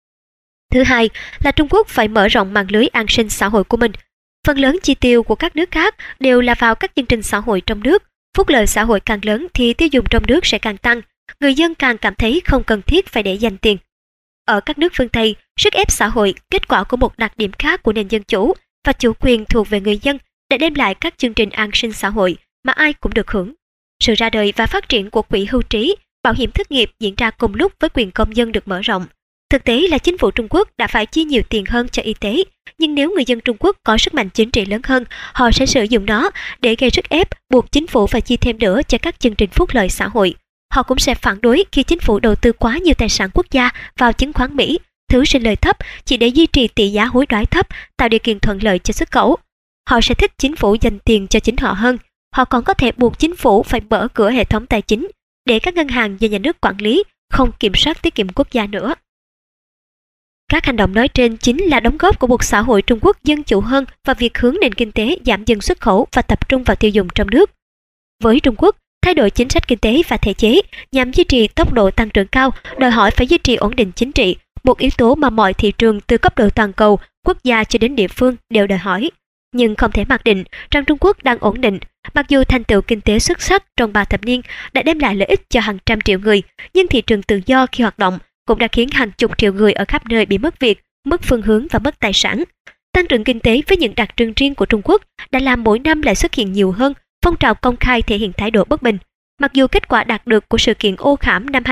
[SPEAKER 1] Thứ hai là Trung Quốc phải mở rộng mạng lưới an sinh xã hội của mình. Phần lớn chi tiêu của các nước khác đều là vào các chương trình xã hội trong nước. Phúc lợi xã hội càng lớn thì tiêu dùng trong nước sẽ càng tăng. Người dân càng cảm thấy không cần thiết phải để dành tiền. Ở các nước phương Tây, sức ép xã hội, kết quả của một đặc điểm khác của nền dân chủ và chủ quyền thuộc về người dân để đem lại các chương trình an sinh xã hội mà ai cũng được hưởng. Sự ra đời và phát triển của quỹ hưu trí, bảo hiểm thất nghiệp diễn ra cùng lúc với quyền công dân được mở rộng. Thực tế là chính phủ Trung Quốc đã phải chi nhiều tiền hơn cho y tế, nhưng nếu người dân Trung Quốc có sức mạnh chính trị lớn hơn, họ sẽ sử dụng nó để gây sức ép buộc chính phủ phải chi thêm nữa cho các chương trình phúc lợi xã hội. Họ cũng sẽ phản đối khi chính phủ đầu tư quá nhiều tài sản quốc gia vào chứng khoán Mỹ, thứ sinh lời thấp chỉ để duy trì tỷ giá hối đoái thấp, tạo điều kiện thuận lợi cho xuất khẩu. Họ sẽ thích chính phủ dành tiền cho chính họ hơn. Họ còn có thể buộc chính phủ phải mở cửa hệ thống tài chính để các ngân hàng do nhà nước quản lý, không kiểm soát tiết kiệm quốc gia nữa. Các hành động nói trên chính là đóng góp của một xã hội Trung Quốc dân chủ hơn và việc hướng nền kinh tế giảm dần xuất khẩu và tập trung vào tiêu dùng trong nước. Với Trung Quốc, thay đổi chính sách kinh tế và thể chế nhằm duy trì tốc độ tăng trưởng cao đòi hỏi phải duy trì ổn định chính trị, một yếu tố mà mọi thị trường từ cấp độ toàn cầu, quốc gia cho đến địa phương đều đòi hỏi. Nhưng không thể mặc định rằng Trung Quốc đang ổn định. Mặc dù thành tựu kinh tế xuất sắc trong 3 thập niên đã đem lại lợi ích cho hàng trăm triệu người, nhưng thị trường tự do khi hoạt động cũng đã khiến hàng chục triệu người ở khắp nơi bị mất việc, mất phương hướng và mất tài sản. Tăng trưởng kinh tế với những đặc trưng riêng của Trung Quốc đã làm mỗi năm lại xuất hiện nhiều hơn phong trào công khai thể hiện thái độ bất bình. Mặc dù kết quả đạt được của sự kiện Ô Khảm năm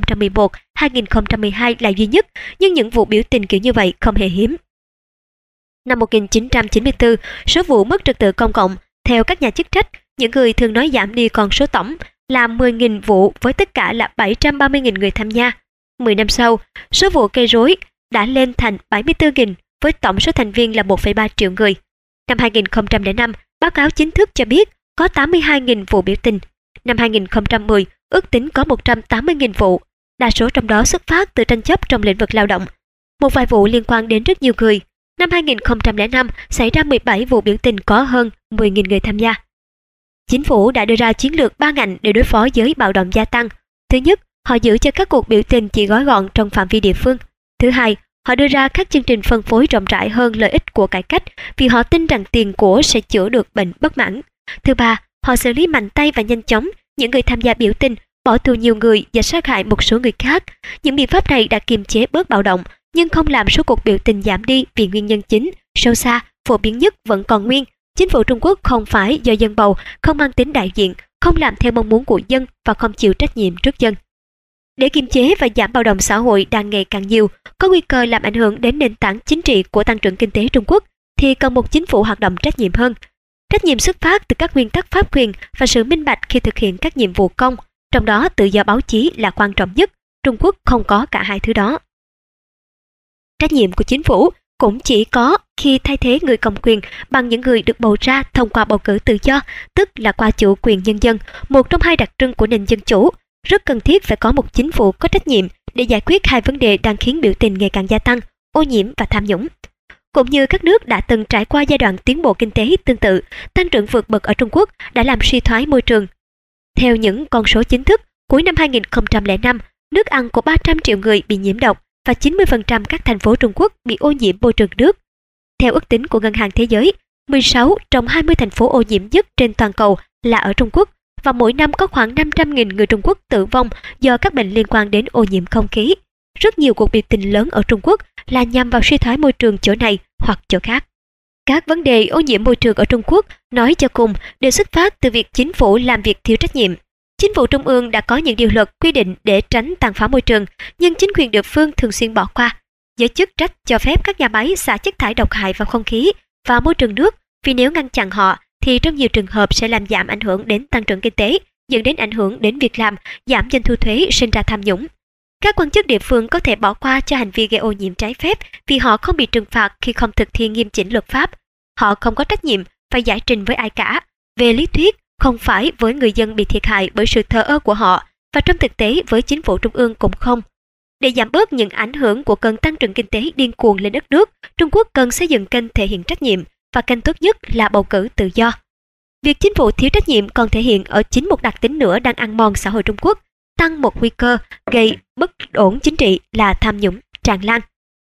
[SPEAKER 1] 2011-2012 là duy nhất, nhưng những vụ biểu tình kiểu như vậy không hề hiếm. Năm 1994, số vụ mất trật tự công cộng, theo các nhà chức trách, những người thường nói giảm đi con số tổng là 10.000 vụ với tất cả là 730.000 người tham gia. 10 năm sau, số vụ gây rối đã lên thành 74.000 với tổng số thành viên là 1,3 triệu người. Năm 2005, báo cáo chính thức cho biết có 82.000 vụ biểu tình. Năm 2010, ước tính có 180.000 vụ, đa số trong đó xuất phát từ tranh chấp trong lĩnh vực lao động. Một vài vụ liên quan đến rất nhiều người. Năm 2005, xảy ra 17 vụ biểu tình có hơn 10.000 người tham gia. Chính phủ đã đưa ra chiến lược 3 ngành để đối phó với bạo động gia tăng. Thứ nhất, họ giữ cho các cuộc biểu tình chỉ gói gọn trong phạm vi địa phương. Thứ hai, họ đưa ra các chương trình phân phối rộng rãi hơn lợi ích của cải cách vì họ tin rằng tiền của sẽ chữa được bệnh bất mãn. Thứ ba, họ xử lý mạnh tay và nhanh chóng những người tham gia biểu tình, bỏ tù nhiều người và sát hại một số người khác. Những biện pháp này đã kiềm chế bớt bạo động, nhưng không làm số cuộc biểu tình giảm đi vì nguyên nhân chính, sâu xa, phổ biến nhất vẫn còn nguyên. Chính phủ Trung Quốc không phải do dân bầu, không mang tính đại diện. không làm theo mong muốn của dân và không chịu trách nhiệm trước dân. Để kiềm chế và giảm bạo động xã hội đang ngày càng nhiều, có nguy cơ làm ảnh hưởng đến nền tảng chính trị của tăng trưởng kinh tế Trung Quốc, thì cần một chính phủ hoạt động trách nhiệm hơn. Trách nhiệm xuất phát từ các nguyên tắc pháp quyền và sự minh bạch khi thực hiện các nhiệm vụ công, trong đó tự do báo chí là quan trọng nhất. Trung Quốc không có cả hai thứ đó. Trách nhiệm của chính phủ cũng chỉ có khi thay thế người cầm quyền bằng những người được bầu ra thông qua bầu cử tự do, tức là qua chủ quyền nhân dân, một trong hai đặc trưng của nền dân chủ. Rất cần thiết phải có một chính phủ có trách nhiệm để giải quyết hai vấn đề đang khiến biểu tình ngày càng gia tăng, ô nhiễm và tham nhũng. Cũng như các nước đã từng trải qua giai đoạn tiến bộ kinh tế tương tự, tăng trưởng vượt bậc ở Trung Quốc đã làm suy thoái môi trường. Theo những con số chính thức, cuối năm 2005, nước ăn của 300 triệu người bị nhiễm độc và 90% các thành phố Trung Quốc bị ô nhiễm môi trường nước. Theo ước tính của Ngân hàng Thế giới, 16 trong 20 thành phố ô nhiễm nhất trên toàn cầu là ở Trung Quốc, và mỗi năm có khoảng 500.000 người Trung Quốc tử vong do các bệnh liên quan đến ô nhiễm không khí. Rất nhiều cuộc biểu tình lớn ở Trung Quốc là nhằm vào suy thoái môi trường chỗ này hoặc chỗ khác. Các vấn đề ô nhiễm môi trường ở Trung Quốc, nói cho cùng, đều xuất phát từ việc chính phủ làm việc thiếu trách nhiệm. Chính phủ trung ương đã có những điều luật quy định để tránh tàn phá môi trường, nhưng chính quyền địa phương thường xuyên bỏ qua. Giới chức trách cho phép các nhà máy xả chất thải độc hại vào không khí và môi trường nước, vì nếu ngăn chặn họ thì trong nhiều trường hợp sẽ làm giảm ảnh hưởng đến tăng trưởng kinh tế, dẫn đến ảnh hưởng đến việc làm, giảm doanh thu thuế, sinh ra tham nhũng. Các quan chức địa phương có thể bỏ qua cho hành vi gây ô nhiễm trái phép vì họ không bị trừng phạt khi không thực thi nghiêm chỉnh luật pháp. Họ không có trách nhiệm phải giải trình với ai cả. Về lý thuyết, không phải với người dân bị thiệt hại bởi sự thờ ơ của họ, và trong thực tế với chính phủ trung ương cũng không. Để giảm bớt những ảnh hưởng của cơn tăng trưởng kinh tế điên cuồng lên đất nước, Trung Quốc cần xây dựng kênh thể hiện trách nhiệm, và kênh tốt nhất là bầu cử tự do. Việc chính phủ thiếu trách nhiệm còn thể hiện ở chính một đặc tính nữa đang ăn mòn xã hội Trung Quốc, tăng một nguy cơ gây bất ổn chính trị là tham nhũng tràn lan.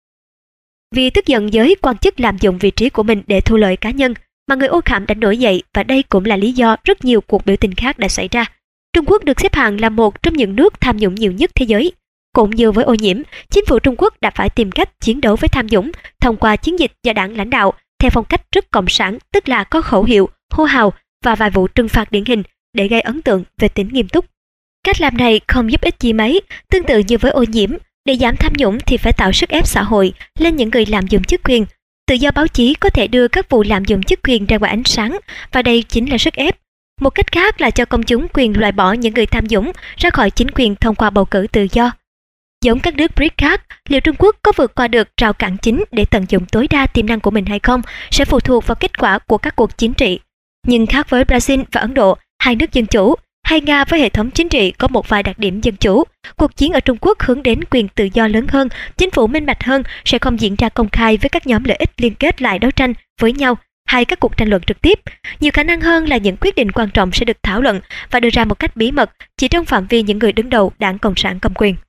[SPEAKER 1] Vì tức giận giới quan chức lạm dụng vị trí của mình để thu lợi cá nhân, mà người Ô Khảm đã nổi dậy, và đây cũng là lý do rất nhiều cuộc biểu tình khác đã xảy ra. Trung Quốc được xếp hạng là một trong những nước tham nhũng nhiều nhất thế giới. Cũng như với ô nhiễm, chính phủ Trung Quốc đã phải tìm cách chiến đấu với tham nhũng thông qua chiến dịch do đảng lãnh đạo theo phong cách rất cộng sản, tức là có khẩu hiệu, hô hào và vài vụ trừng phạt điển hình để gây ấn tượng về tính nghiêm túc. Cách làm này không giúp ích gì mấy. Tương tự như với ô nhiễm, để giảm tham nhũng thì phải tạo sức ép xã hội lên những người lạm dụng chức quyền. Tự do báo chí có thể đưa các vụ lạm dụng chức quyền ra ngoài ánh sáng, và đây chính là sức ép. Một cách khác là cho công chúng quyền loại bỏ những người tham nhũng ra khỏi chính quyền thông qua bầu cử tự do. Giống các nước BRICS khác, liệu Trung Quốc có vượt qua được rào cản chính để tận dụng tối đa tiềm năng của mình hay không sẽ phụ thuộc vào kết quả của các cuộc chính trị. Nhưng khác với Brazil và Ấn Độ, hai nước dân chủ, hay Nga với hệ thống chính trị có một vài đặc điểm dân chủ, cuộc chiến ở Trung Quốc hướng đến quyền tự do lớn hơn, chính phủ minh bạch hơn, sẽ không diễn ra công khai với các nhóm lợi ích liên kết lại đấu tranh với nhau hay các cuộc tranh luận trực tiếp. Nhiều khả năng hơn là những quyết định quan trọng sẽ được thảo luận và đưa ra một cách bí mật chỉ trong phạm vi những người đứng đầu đảng Cộng sản cầm quyền.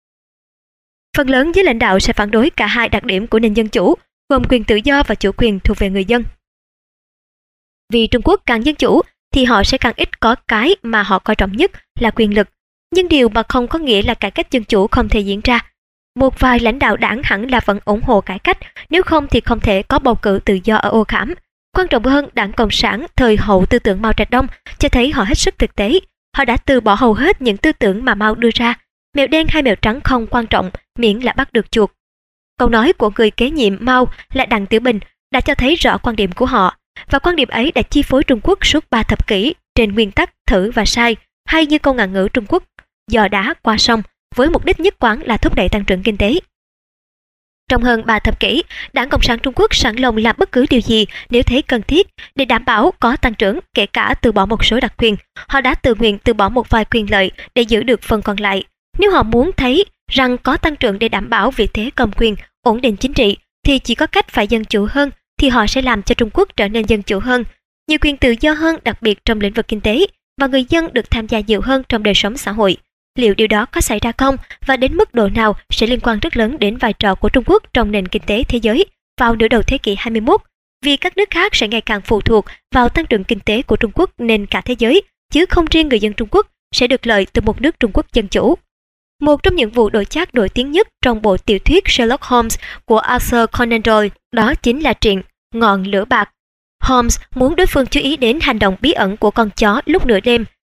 [SPEAKER 1] Phần lớn giới lãnh đạo sẽ phản đối cả hai đặc điểm của nền dân chủ, gồm quyền tự do và chủ quyền thuộc về người dân. Vì Trung Quốc càng dân chủ thì họ sẽ càng ít có cái mà họ coi trọng nhất là quyền lực. Nhưng điều mà không có nghĩa là cải cách dân chủ không thể diễn ra. Một vài lãnh đạo đảng hẳn là vẫn ủng hộ cải cách, nếu không thì không thể có bầu cử tự do ở Ô Khảm. Quan trọng hơn, đảng Cộng sản thời hậu tư tưởng Mao Trạch Đông cho thấy họ hết sức thực tế. Họ đã từ bỏ hầu hết những tư tưởng mà Mao đưa ra. Mèo đen hay mèo trắng không quan trọng, miễn là bắt được chuột. Câu nói của người kế nhiệm Mao là Đặng Tiểu Bình đã cho thấy rõ quan điểm của họ, và quan điểm ấy đã chi phối Trung Quốc suốt 3 thập kỷ trên nguyên tắc thử và sai, hay như câu ngạn ngữ Trung Quốc, dò đá qua sông, với mục đích nhất quán là thúc đẩy tăng trưởng kinh tế. Trong hơn 3 thập kỷ, Đảng Cộng sản Trung Quốc sẵn lòng làm bất cứ điều gì nếu thấy cần thiết để đảm bảo có tăng trưởng, kể cả từ bỏ một số đặc quyền. Họ đã tự nguyện từ bỏ một vài quyền lợi để giữ được phần còn lại. Nếu họ muốn thấy rằng có tăng trưởng để đảm bảo vị thế cầm quyền, ổn định chính trị, thì chỉ có cách phải dân chủ hơn, thì họ sẽ làm cho Trung Quốc trở nên dân chủ hơn, nhiều quyền tự do hơn, đặc biệt trong lĩnh vực kinh tế, và người dân được tham gia nhiều hơn trong đời sống xã hội. Liệu điều đó có xảy ra không, và đến mức độ nào sẽ liên quan rất lớn đến vai trò của Trung Quốc trong nền kinh tế thế giới vào nửa đầu thế kỷ 21, vì các nước khác sẽ ngày càng phụ thuộc vào tăng trưởng kinh tế của Trung Quốc, nên cả thế giới, chứ không riêng người dân Trung Quốc, sẽ được lợi từ một nước Trung Quốc dân chủ. Một trong những vụ đổi chác nổi tiếng nhất trong bộ tiểu thuyết Sherlock Holmes của Arthur Conan Doyle đó chính là truyện Ngọn lửa bạc. Holmes muốn đối phương chú ý đến hành động bí ẩn của con chó lúc nửa đêm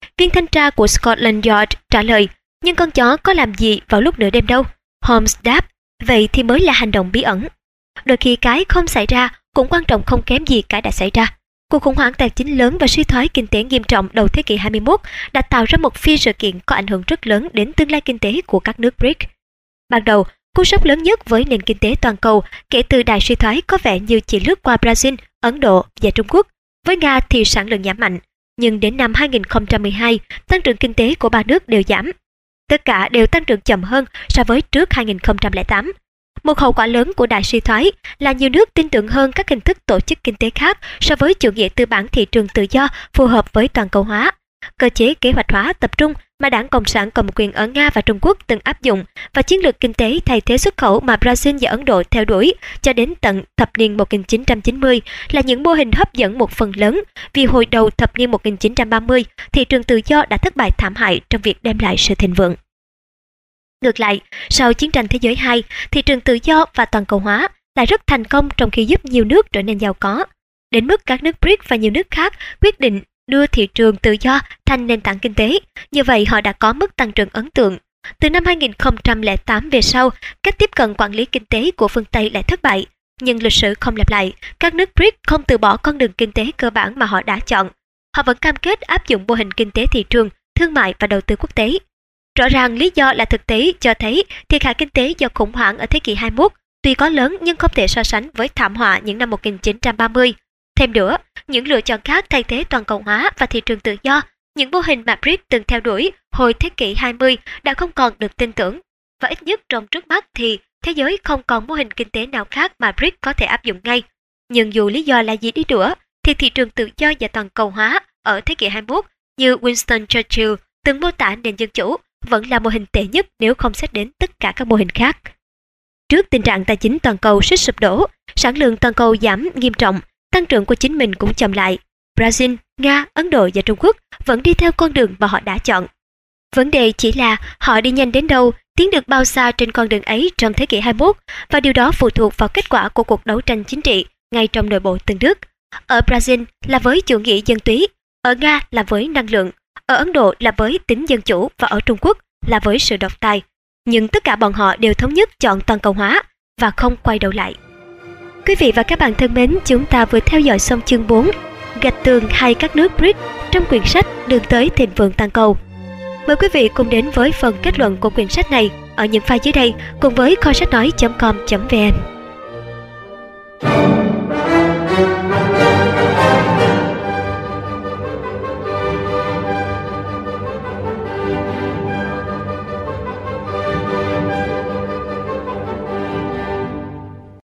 [SPEAKER 1] Viên thanh tra của Scotland Yard trả lời, nhưng con chó có làm gì vào lúc nửa đêm đâu. Holmes đáp, vậy thì mới là hành động bí ẩn. Đôi khi cái không xảy ra cũng quan trọng không kém gì cái đã xảy ra. Cuộc khủng hoảng tài chính lớn và suy thoái kinh tế nghiêm trọng đầu thế kỷ 21 đã tạo ra một phi sự kiện có ảnh hưởng rất lớn đến tương lai kinh tế của các nước BRICS. Ban đầu, cú sốc lớn nhất với nền kinh tế toàn cầu kể từ đại suy thoái có vẻ như chỉ lướt qua Brazil, Ấn Độ và Trung Quốc. Với Nga thì sản lượng giảm mạnh, nhưng đến năm 2012, tăng trưởng kinh tế của ba nước đều giảm. Tất cả đều tăng trưởng chậm hơn so với trước 2008. Một hậu quả lớn của đại suy thoái là nhiều nước tin tưởng hơn các hình thức tổ chức kinh tế khác so với chủ nghĩa tư bản thị trường tự do phù hợp với toàn cầu hóa. Cơ chế kế hoạch hóa tập trung mà Đảng Cộng sản cầm quyền ở Nga và Trung Quốc từng áp dụng và chiến lược kinh tế thay thế xuất khẩu mà Brazil và Ấn Độ theo đuổi cho đến tận thập niên 1990 là những mô hình hấp dẫn một phần lớn vì hồi đầu thập niên 1930, thị trường tự do đã thất bại thảm hại trong việc đem lại sự thịnh vượng. Ngược lại, sau Chiến tranh Thế giới II, thị trường tự do và toàn cầu hóa lại rất thành công trong khi giúp nhiều nước trở nên giàu có. Đến mức các nước BRICS và nhiều nước khác quyết định đưa thị trường tự do thành nền tảng kinh tế. Như vậy họ đã có mức tăng trưởng ấn tượng. Từ năm 2008 về sau, cách tiếp cận quản lý kinh tế của phương Tây lại thất bại. Nhưng lịch sử không lặp lại, các nước BRICS không từ bỏ con đường kinh tế cơ bản mà họ đã chọn. Họ vẫn cam kết áp dụng mô hình kinh tế thị trường, thương mại và đầu tư quốc tế. Rõ ràng lý do là thực tế cho thấy thiệt hại kinh tế do khủng hoảng ở thế kỷ 21 tuy có lớn nhưng không thể so sánh với thảm họa những năm 1930. Thêm nữa, những lựa chọn khác thay thế toàn cầu hóa và thị trường tự do, những mô hình mà BRICS từng theo đuổi hồi thế kỷ 20 đã không còn được tin tưởng. Và ít nhất trong trước mắt thì thế giới không còn mô hình kinh tế nào khác mà BRICS có thể áp dụng ngay. Nhưng dù lý do là gì đi nữa, thì thị trường tự do và toàn cầu hóa ở thế kỷ 21 như Winston Churchill từng mô tả nền dân chủ vẫn là mô hình tệ nhất nếu không xét đến tất cả các mô hình khác. Trước tình trạng tài chính toàn cầu suýt sụp đổ, sản lượng toàn cầu giảm nghiêm trọng, tăng trưởng của chính mình cũng chậm lại. Brazil, Nga, Ấn Độ và Trung Quốc vẫn đi theo con đường mà họ đã chọn. Vấn đề chỉ là họ đi nhanh đến đâu, tiến được bao xa trên con đường ấy trong thế kỷ 21 và điều đó phụ thuộc vào kết quả của cuộc đấu tranh chính trị ngay trong nội bộ từng nước. Ở Brazil là với chủ nghĩa dân túy, ở Nga là với năng lượng, ở Ấn Độ là với tính dân chủ và ở Trung Quốc là với sự độc tài. Nhưng tất cả bọn họ đều thống nhất chọn toàn cầu hóa và không quay đầu lại. Quý vị và các bạn thân mến, chúng ta vừa theo dõi xong chương 4, gạch tường hai các nước BRICS trong quyển sách Đường tới thịnh vượng toàn cầu. Mời quý vị cùng đến với phần kết luận của quyển sách này ở những file dưới đây cùng với kho sách nói.com.vn.